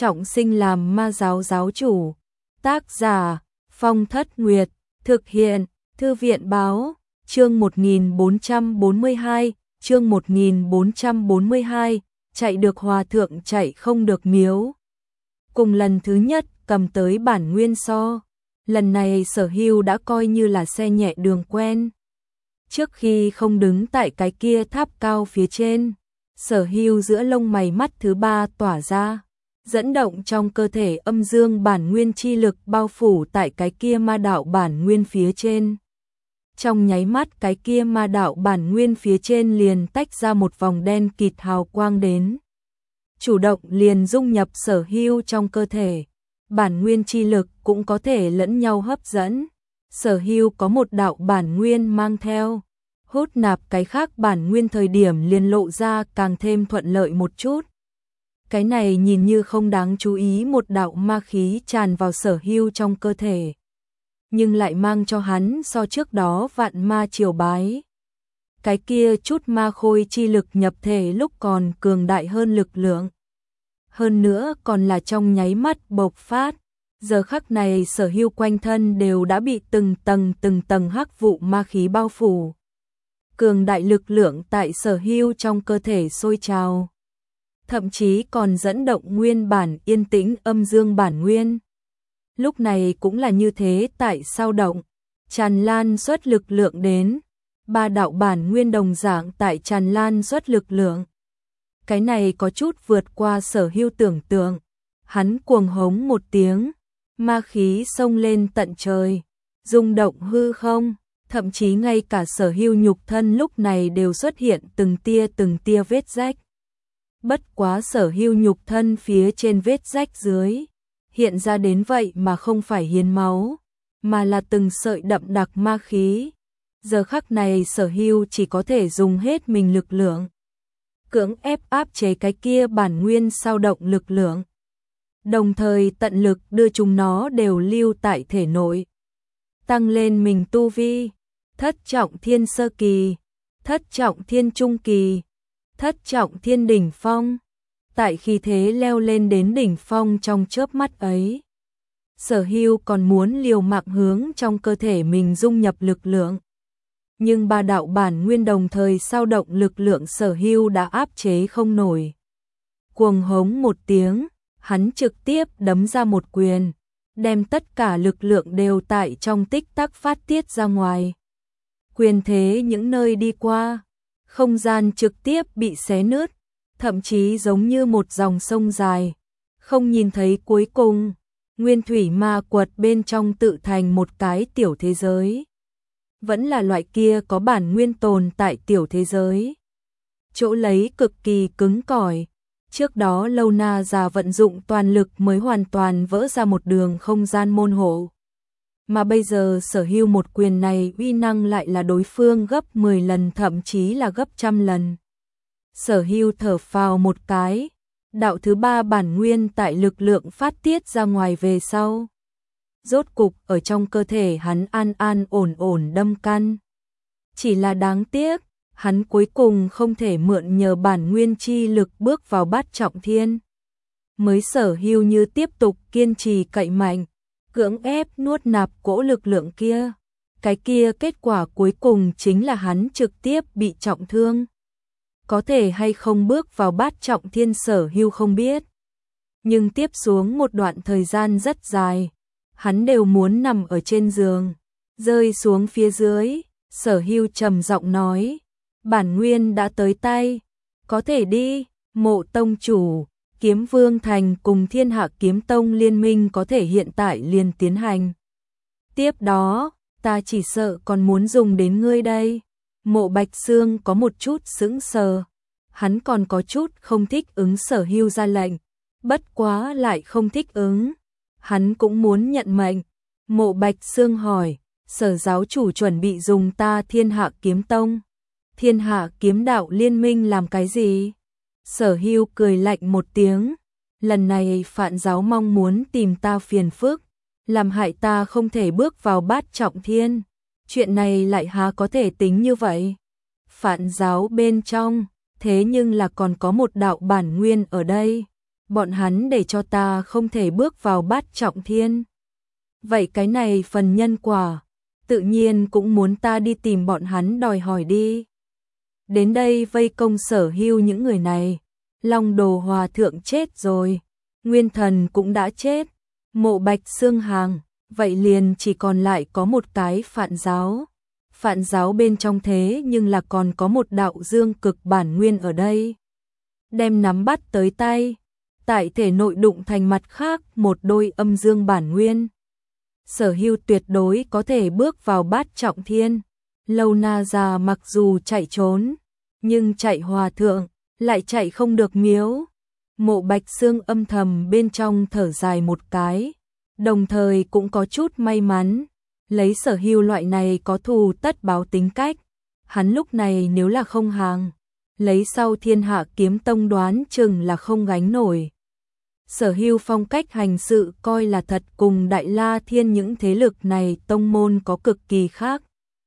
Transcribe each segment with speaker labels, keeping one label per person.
Speaker 1: trọng sinh làm ma giáo giáo chủ. Tác giả Phong Thất Nguyệt. Thực hiện Thư viện báo. Chương 1442. Chương 1442. Chạy được hòa thượng chạy không được miếu. Cùng lần thứ nhất cầm tới bản nguyên so, lần này Sở Hưu đã coi như là xe nhẹ đường quen. Trước khi không đứng tại cái kia tháp cao phía trên, Sở Hưu giữa lông mày mắt thứ ba tỏa ra, dẫn động trong cơ thể âm dương bản nguyên chi lực bao phủ tại cái kia ma đạo bản nguyên phía trên. Trong nháy mắt cái kia ma đạo bản nguyên phía trên liền tách ra một vòng đen kịt hào quang đến. Chủ động liền dung nhập Sở Hưu trong cơ thể, bản nguyên chi lực cũng có thể lẫn nhau hấp dẫn. Sở Hưu có một đạo bản nguyên mang theo, hút nạp cái khác bản nguyên thời điểm liền lộ ra càng thêm thuận lợi một chút. Cái này nhìn như không đáng chú ý một đạo ma khí tràn vào Sở Hưu trong cơ thể, nhưng lại mang cho hắn so trước đó vạn ma triều bái. Cái kia chút ma khôi chi lực nhập thể lúc còn cường đại hơn lực lượng. Hơn nữa còn là trong nháy mắt bộc phát. Giờ khắc này Sở Hưu quanh thân đều đã bị từng tầng hắc vụ ma khí bao phủ. Cường đại lực lượng tại Sở Hưu trong cơ thể sôi trào. Thậm chí còn dẫn động nguyên bản yên tĩnh âm dương bản nguyên. Lúc này cũng là như thế, tại sao động, tràn lan xuất lực lượng đến. Ba đạo bản nguyên đồng dạng tại tràn lan xuất lực lượng. Cái này có chút vượt qua Sở Hưu tưởng tượng. Hắn cuồng hống một tiếng, ma khí xông lên tận trời, rung động hư không, thậm chí ngay cả Sở Hưu nhục thân lúc này đều xuất hiện từng tia vết rách. Bất quá Sở Hưu nhục thân phía trên vết rách dưới, hiện ra đến vậy mà không phải hiến máu, mà là từng sợi đậm đặc ma khí. Giờ khắc này Sở Hưu chỉ có thể dùng hết mình lực lượng, cưỡng ép áp chế cái kia bản nguyên sao động lực lượng, đồng thời tận lực đưa chúng nó đều lưu tại thể nội. Tăng lên mình tu vi, thất trọng thiên sơ kỳ, thất trọng thiên trung kỳ, thất trọng thiên đỉnh phong. Tại khi thế leo lên đến đỉnh phong trong chớp mắt ấy, Sở Hưu còn muốn liều mạng hướng trong cơ thể mình dung nhập lực lượng. Nhưng ba đạo bản nguyên đồng thời sao động lực lượng Sở Hưu đã áp chế không nổi. Cuồng hống một tiếng, hắn trực tiếp đấm ra một quyền, đem tất cả lực lượng đều tại trong tích tắc phát tiết ra ngoài. Quyền thế những nơi đi qua, không gian trực tiếp bị xé nứt, thậm chí giống như một dòng sông dài, không nhìn thấy cuối cùng. Nguyên thủy ma quật bên trong tự thành một cái tiểu thế giới. Vẫn là loại kia có bản nguyên tồn tại tiểu thế giới. Chỗ lấy cực kỳ cứng cỏi. Trước đó Lâu Na già vận dụng toàn lực mới hoàn toàn vỡ ra một đường không gian môn hộ. Mà bây giờ Sở Hưu một quyền này uy năng lại là đối phương gấp 10 lần, thậm chí là gấp 100 lần. Sở Hưu thở phào một cái, đạo thứ ba bản nguyên tại lực lượng phát tiết ra ngoài về sau. Rốt cục ở trong cơ thể hắn an ổn đâm căn. Chỉ là đáng tiếc, hắn cuối cùng không thể mượn nhờ bản nguyên chi lực bước vào bát trọng thiên. Mới Sở Hưu như tiếp tục kiên trì cậy mạnh, cưỡng ép nuốt nạp cỗ lực lượng kia. Cái kia kết quả cuối cùng chính là hắn trực tiếp bị trọng thương. Có thể hay không bước vào bát trọng thiên Sở Hưu không biết. Nhưng tiếp xuống một đoạn thời gian rất dài, hắn đều muốn nằm ở trên giường, rơi xuống phía dưới. Sở Hưu trầm giọng nói, bản nguyên đã tới tay, có thể đi. Mộ tông chủ, Kiếm Vương Thành cùng Thiên Hạ Kiếm Tông liên minh có thể hiện tại liền tiến hành. Tiếp đó, ta chỉ sợ còn muốn dùng đến ngươi đây. Mộ Bạch Xương có một chút sững sờ, hắn còn có chút không thích ứng Sở Hưu ra lệnh, bất quá lại không thích ứng, hắn cũng muốn nhận mệnh. Mộ Bạch Xương hỏi, Sở giáo chủ chuẩn bị dùng ta Thiên Hạ Kiếm Tông, Thiên Hạ Kiếm Đạo liên minh làm cái gì? Sở Hưu cười lạnh một tiếng, lần này Phạn giáo mong muốn tìm ta phiền phức, làm hại ta không thể bước vào bát trọng thiên. Chuyện này lại há có thể tính như vậy? Phạn giáo bên trong, thế nhưng là còn có một đạo bản nguyên ở đây. bọn hắn để cho ta không thể bước vào bát trọng thiên. Vậy cái này phần nhân quả, tự nhiên cũng muốn ta đi tìm bọn hắn đòi hỏi đi. Đến đây vây công Sở Hưu những người này, Long Đồ Hòa Thượng chết rồi, Nguyên Thần cũng đã chết, Mộ Bạch Xương hàng, vậy liền chỉ còn lại có một cái Phạn giáo. Phạn giáo bên trong thế nhưng là còn có một đạo dương cực bản nguyên ở đây. Đem nắm bắt tới tay, tại thể nội đụng thành mặt khác một đôi âm dương bản nguyên. Sở Hưu tuyệt đối có thể bước vào bát trọng thiên. Lâu Na già mặc dù chạy trốn, nhưng chạy hòa thượng, lại chạy không được miếu. Mộ Bạch Xương âm thầm bên trong thở dài một cái, đồng thời cũng có chút may mắn. Lấy Sở Hưu loại này có thù tất báo tính cách, hắn lúc này nếu là không hàng, lấy sau Thiên Hạ Kiếm Tông đoán chừng là không gánh nổi. Sở Hưu phong cách hành sự coi là thật cùng Đại La Thiên những thế lực này tông môn có cực kỳ khác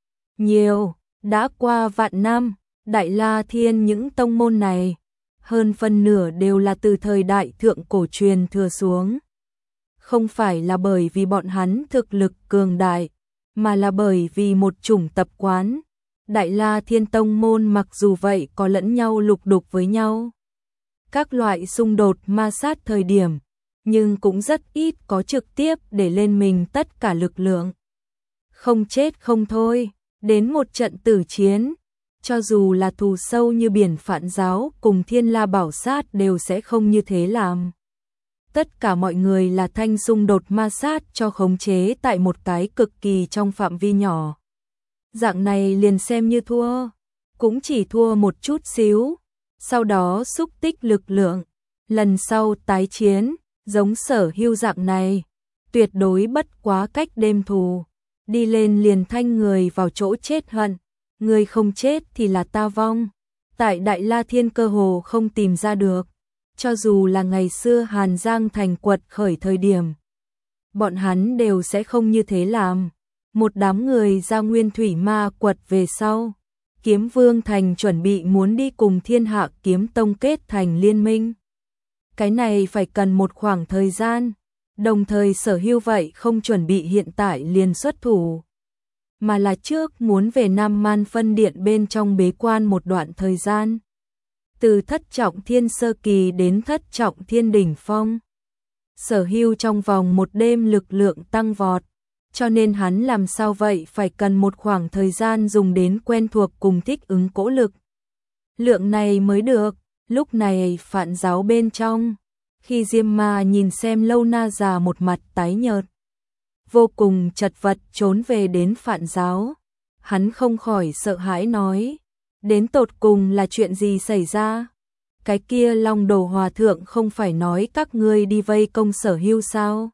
Speaker 1: nhiều. Đã qua vạn năm, Đại La Thiên những tông môn này, hơn phân nửa đều là từ thời đại thượng cổ truyền thừa xuống. Không phải là bởi vì bọn hắn thực lực cường đại, mà là bởi vì một chủng tập quán. Đại La Thiên tông môn mặc dù vậy có lẫn nhau lục đục với nhau, các loại xung đột ma sát thời điểm, nhưng cũng rất ít có trực tiếp để lên mình tất cả lực lượng. Không chết không thôi, đến một trận tử chiến, cho dù là thù sâu như biển Phạn giáo cùng Thiên La Bảo Sát đều sẽ không như thế làm. Tất cả mọi người là thanh xung đột ma sát cho khống chế tại một cái cực kỳ trong phạm vi nhỏ. Dạng này liền xem như thua, cũng chỉ thua một chút xíu, sau đó xúc tích lực lượng, lần sau tái chiến, giống Sở Hưu dạng này, tuyệt đối bất quá cách đêm thù, đi lên liền thanh người vào chỗ chết hận, người không chết thì là ta vong. Tại Đại La Thiên cơ hồ không tìm ra được, cho dù là ngày xưa Hàn Giang thành quật khởi thời điểm, bọn hắn đều sẽ không như thế làm. Một đám người ra Nguyên Thủy Ma quật về sau, Kiếm Vương Thành chuẩn bị muốn đi cùng Thiên Hạ Kiếm Tông kết thành liên minh. Cái này phải cần một khoảng thời gian, đồng thời Sở Hưu vậy không chuẩn bị hiện tại liền xuất thủ, mà là trước muốn về Nam Man phân điện bên trong bế quan một đoạn thời gian. Từ thất trọng thiên sơ kỳ đến thất trọng thiên đỉnh phong, Sở Hưu trong vòng một đêm lực lượng tăng vọt, cho nên hắn làm sao vậy phải cần một khoảng thời gian dùng đến quen thuộc cùng thích ứng cỗ lực lượng này mới được. Lúc này Phạn giáo bên trong, khi Diêm Ma nhìn xem Lâu Na già một mặt tái nhợt, vô cùng chật vật trốn về đến Phạn giáo, hắn không khỏi sợ hãi nói, đến tột cùng là chuyện gì xảy ra? Cái kia Long Đồ Hòa Thượng không phải nói các ngươi đi vây công Sở Hưu sao?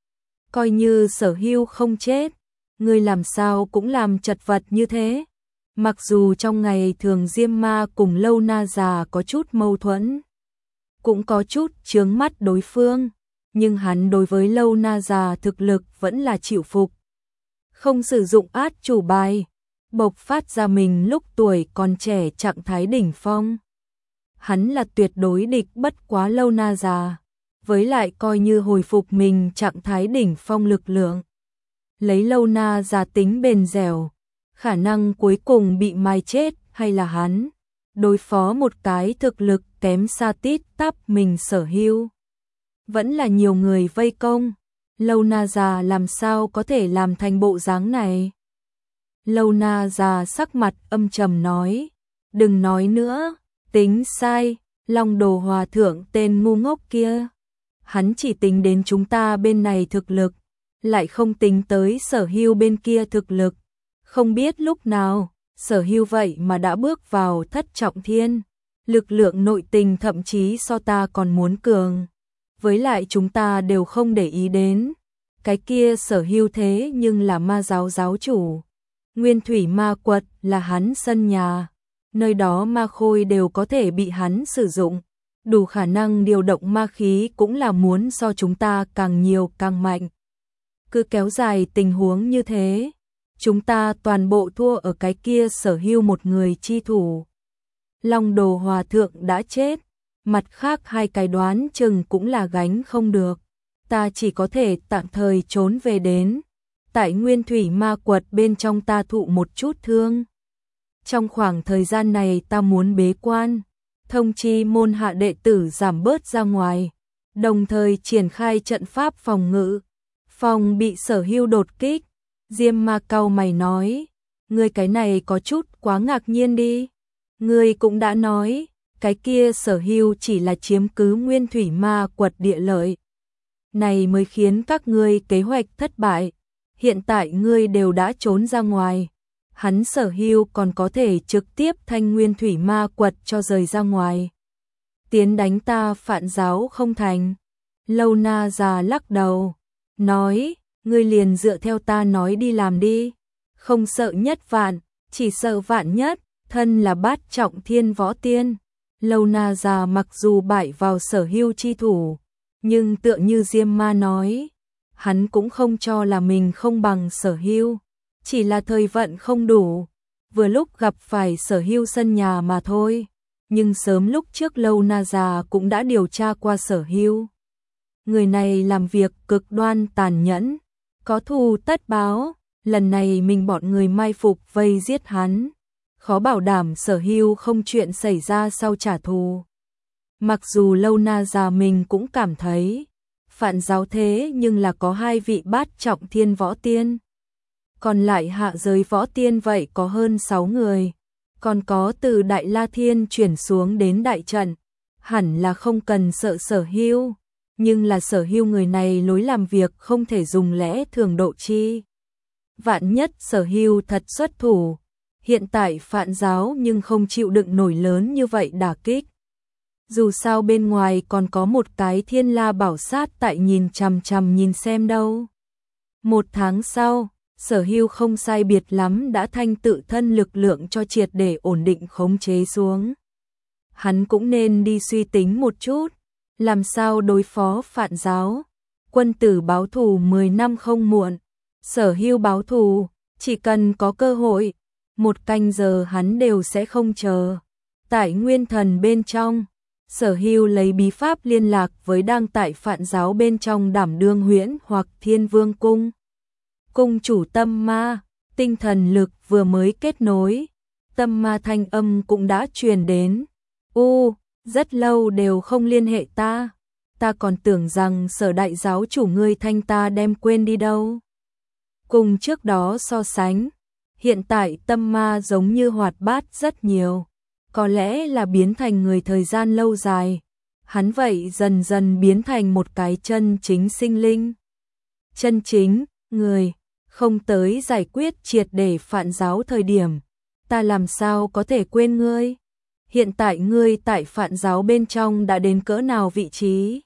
Speaker 1: Coi như Sở Hưu không chết, ngươi làm sao cũng làm chật vật như thế. Mặc dù trong ngày thường Diêm Ma cùng Lâu Na già có chút mâu thuẫn, cũng có chút chướng mắt đối phương, nhưng hắn đối với Lâu Na già thực lực vẫn là chịu phục. Không sử dụng át chủ bài, bộc phát ra mình lúc tuổi còn trẻ trạng thái đỉnh phong. Hắn là tuyệt đối địch bất quá Lâu Na già, với lại coi như hồi phục mình trạng thái đỉnh phong lực lượng. Lấy Lâu Na già tính bền dẻo, khả năng cuối cùng bị mai chết hay là hắn đối phó một cái thực lực kém xa tít tắp mình Sở Hưu. Vẫn là nhiều người vây công, Lâu Na già làm sao có thể làm thành bộ dáng này. Lâu Na già sắc mặt âm trầm nói, đừng nói nữa, tính sai, Long Đồ Hòa Thượng tên ngu ngốc kia. Hắn chỉ tính đến chúng ta bên này thực lực, lại không tính tới Sở Hưu bên kia thực lực. Không biết lúc nào, Sở Hưu vậy mà đã bước vào thất trọng thiên, lực lượng nội tình thậm chí so ta còn muốn cường. Với lại chúng ta đều không để ý đến, cái kia Sở Hưu thế nhưng là ma giáo giáo chủ. Nguyên Thủy Ma quật là hắn sân nhà, nơi đó ma khôi đều có thể bị hắn sử dụng, đủ khả năng điều động ma khí cũng là muốn so chúng ta càng nhiều càng mạnh. Cứ kéo dài tình huống như thế, chúng ta toàn bộ thua ở cái kia Sở Hưu một người chi thủ. Long Đồ Hòa Thượng đã chết, mặt khác hai cái đoán chừng cũng là gánh không được. Ta chỉ có thể tạm thời trốn về đến. Tại Nguyên Thủy Ma Quật bên trong ta thụ một chút thương. Trong khoảng thời gian này ta muốn bế quan, thông chi môn hạ đệ tử giảm bớt ra ngoài, đồng thời triển khai trận pháp phòng ngự, phòng bị Sở Hưu đột kích. Diêm Ma cau mày nói, ngươi cái này có chút quá ngạc nhiên đi. Ngươi cũng đã nói, cái kia Sở Hưu chỉ là chiếm cứ Nguyên Thủy Ma Quật địa lợi. Này mới khiến các ngươi kế hoạch thất bại. Hiện tại ngươi đều đã trốn ra ngoài. Hắn Sở Hưu còn có thể trực tiếp thanh Nguyên Thủy Ma Quật cho rời ra ngoài. Tiến đánh ta Phạn giáo không thành. Lâu Na già lắc đầu, nói, ngươi liền dựa theo ta nói đi làm đi. Không sợ nhất vạn, chỉ sợ vạn nhất, thân là bát trọng thiên võ tiên. Lâu Na già mặc dù bại vào Sở Hưu chi thủ, nhưng tựa như Diêm Ma nói, hắn cũng không cho là mình không bằng Sở Hưu, chỉ là thời vận không đủ, vừa lúc gặp phải Sở Hưu sân nhà mà thôi. Nhưng sớm lúc trước Lâu Na già cũng đã điều tra qua Sở Hưu. Người này làm việc cực đoan tàn nhẫn, có thù tất báo, lần này mình bọn người mai phục vây giết hắn, khó bảo đảm Sở Hưu không chuyện xảy ra sau trả thù. Mặc dù Lâu Na già mình cũng cảm thấy Phạn giáo thế nhưng là có hai vị bát trọng thiên võ tiên. Còn lại hạ giới võ tiên vậy có hơn 6 người. Còn có từ Đại La Thiên chuyển xuống đến đại trận. Hẳn là không cần sợ Sở Hưu. Nhưng là Sở Hưu người này lối làm việc không thể dùng lẽ thường độ chi. Vạn nhất Sở Hưu thật xuất thủ. Hiện tại Phạn giáo nhưng không chịu đựng nổi lớn như vậy đả kích. Dù sao bên ngoài còn có một cái Thiên La bảo sát tại nhìn chằm chằm nhìn xem đâu. Một tháng sau, Sở Hưu không sai biệt lắm đã thanh tự thân lực lượng cho triệt để ổn định khống chế xuống. Hắn cũng nên đi suy tính một chút, làm sao đối phó Phạn giáo. Quân tử báo thù 10 năm không muộn, Sở Hưu báo thù, chỉ cần có cơ hội, một canh giờ hắn đều sẽ không chờ. Tại Nguyên Thần bên trong, Sở Hưu lấy bí pháp liên lạc với đang tại Phạn giáo bên trong đảm đương Huyễn hoặc Thiên Vương cung. Cung chủ Tâm Ma, tinh thần lực vừa mới kết nối, Tâm Ma thanh âm cũng đã truyền đến. Rất lâu đều không liên hệ ta. Ta còn tưởng rằng Sở đại giáo chủ ngươi thanh ta đem quên đi đâu. Cùng trước đó so sánh, hiện tại Tâm Ma giống như hoạt bát rất nhiều. Có lẽ là biến thành người thời gian lâu dài. Hắn vậy dần dần biến thành một cái chân chính sinh linh. Chân chính, người, không tới giải quyết triệt để Phạn giáo thời điểm. Ta làm sao có thể quên ngươi? Hiện tại ngươi tại Phạn giáo bên trong đã đến cỡ nào vị trí?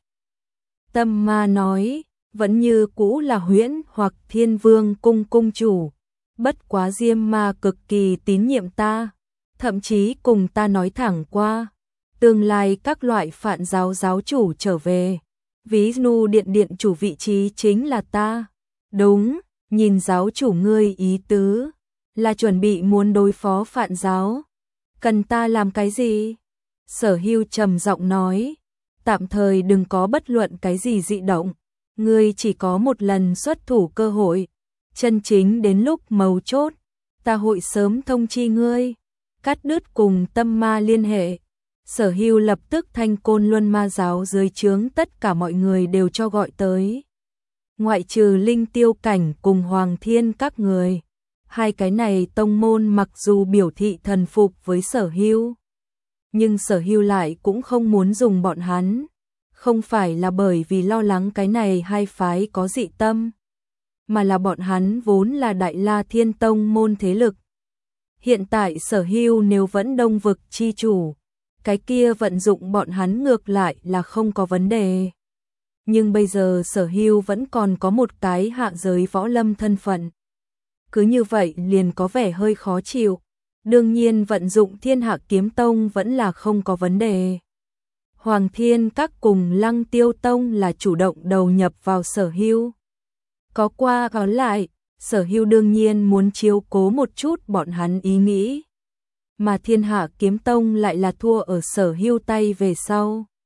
Speaker 1: Tâm Ma nói, vẫn như cũ là Huyễn hoặc Thiên Vương cung cung chủ. Bất quá Diêm Ma cực kỳ tín nhiệm ta. Thậm chí cùng ta nói thẳng qua, tương lai các loại Phạn giáo giáo chủ trở về, ví dụ điện chủ vị trí chính là ta. Đúng, nhìn giáo chủ ngươi ý tứ, là chuẩn bị muốn đối phó Phạn giáo. Cần ta làm cái gì? Sở Hưu trầm giọng nói, tạm thời đừng có bất luận cái gì dị động, ngươi chỉ có một lần xuất thủ cơ hội, chân chính đến lúc mấu chốt, ta hội sớm thông chi ngươi. Cắt đứt cùng Tâm Ma liên hệ, Sở Hưu lập tức thanh Côn Luân Ma giáo dưới trướng tất cả mọi người đều cho gọi tới. Ngoại trừ Linh Tiêu Cảnh cùng Hoàng Thiên các người, hai cái này tông môn mặc dù biểu thị thần phục với Sở Hưu, nhưng Sở Hưu lại cũng không muốn dùng bọn hắn, không phải là bởi vì lo lắng cái này hai phái có dị tâm, mà là bọn hắn vốn là Đại La Thiên tông môn thế lực. Hiện tại Sở Hưu nếu vẫn Đông vực chi chủ, cái kia vận dụng bọn hắn ngược lại là không có vấn đề. Nhưng bây giờ Sở Hưu vẫn còn có một cái hạ giới võ lâm thân phận. Cứ như vậy liền có vẻ hơi khó chịu. Đương nhiên vận dụng Thiên Hạ Kiếm Tông vẫn là không có vấn đề. Hoàng Thiên các cùng Lăng Tiêu Tông là chủ động đầu nhập vào Sở Hưu. Có qua có lại, Sở Hưu đương nhiên muốn chiếu cố một chút bọn hắn ý nghĩ. Mà Thiên Hạ Kiếm Tông lại là thua ở Sở Hưu tay về sau.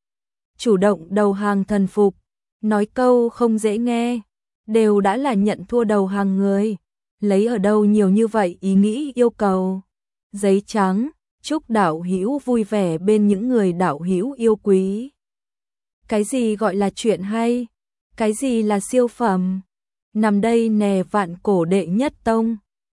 Speaker 1: chủ động đầu hàng thần phục, nói câu không dễ nghe, đều đã là nhận thua đầu hàng người, lấy ở đâu nhiều như vậy ý nghĩ yêu cầu. Giấy trắng, chúc đạo hữu vui vẻ bên những người đạo hữu yêu quý. Cái gì gọi là chuyện hay? Cái gì là siêu phẩm? Nằm đây nè vạn cổ đệ nhất tông.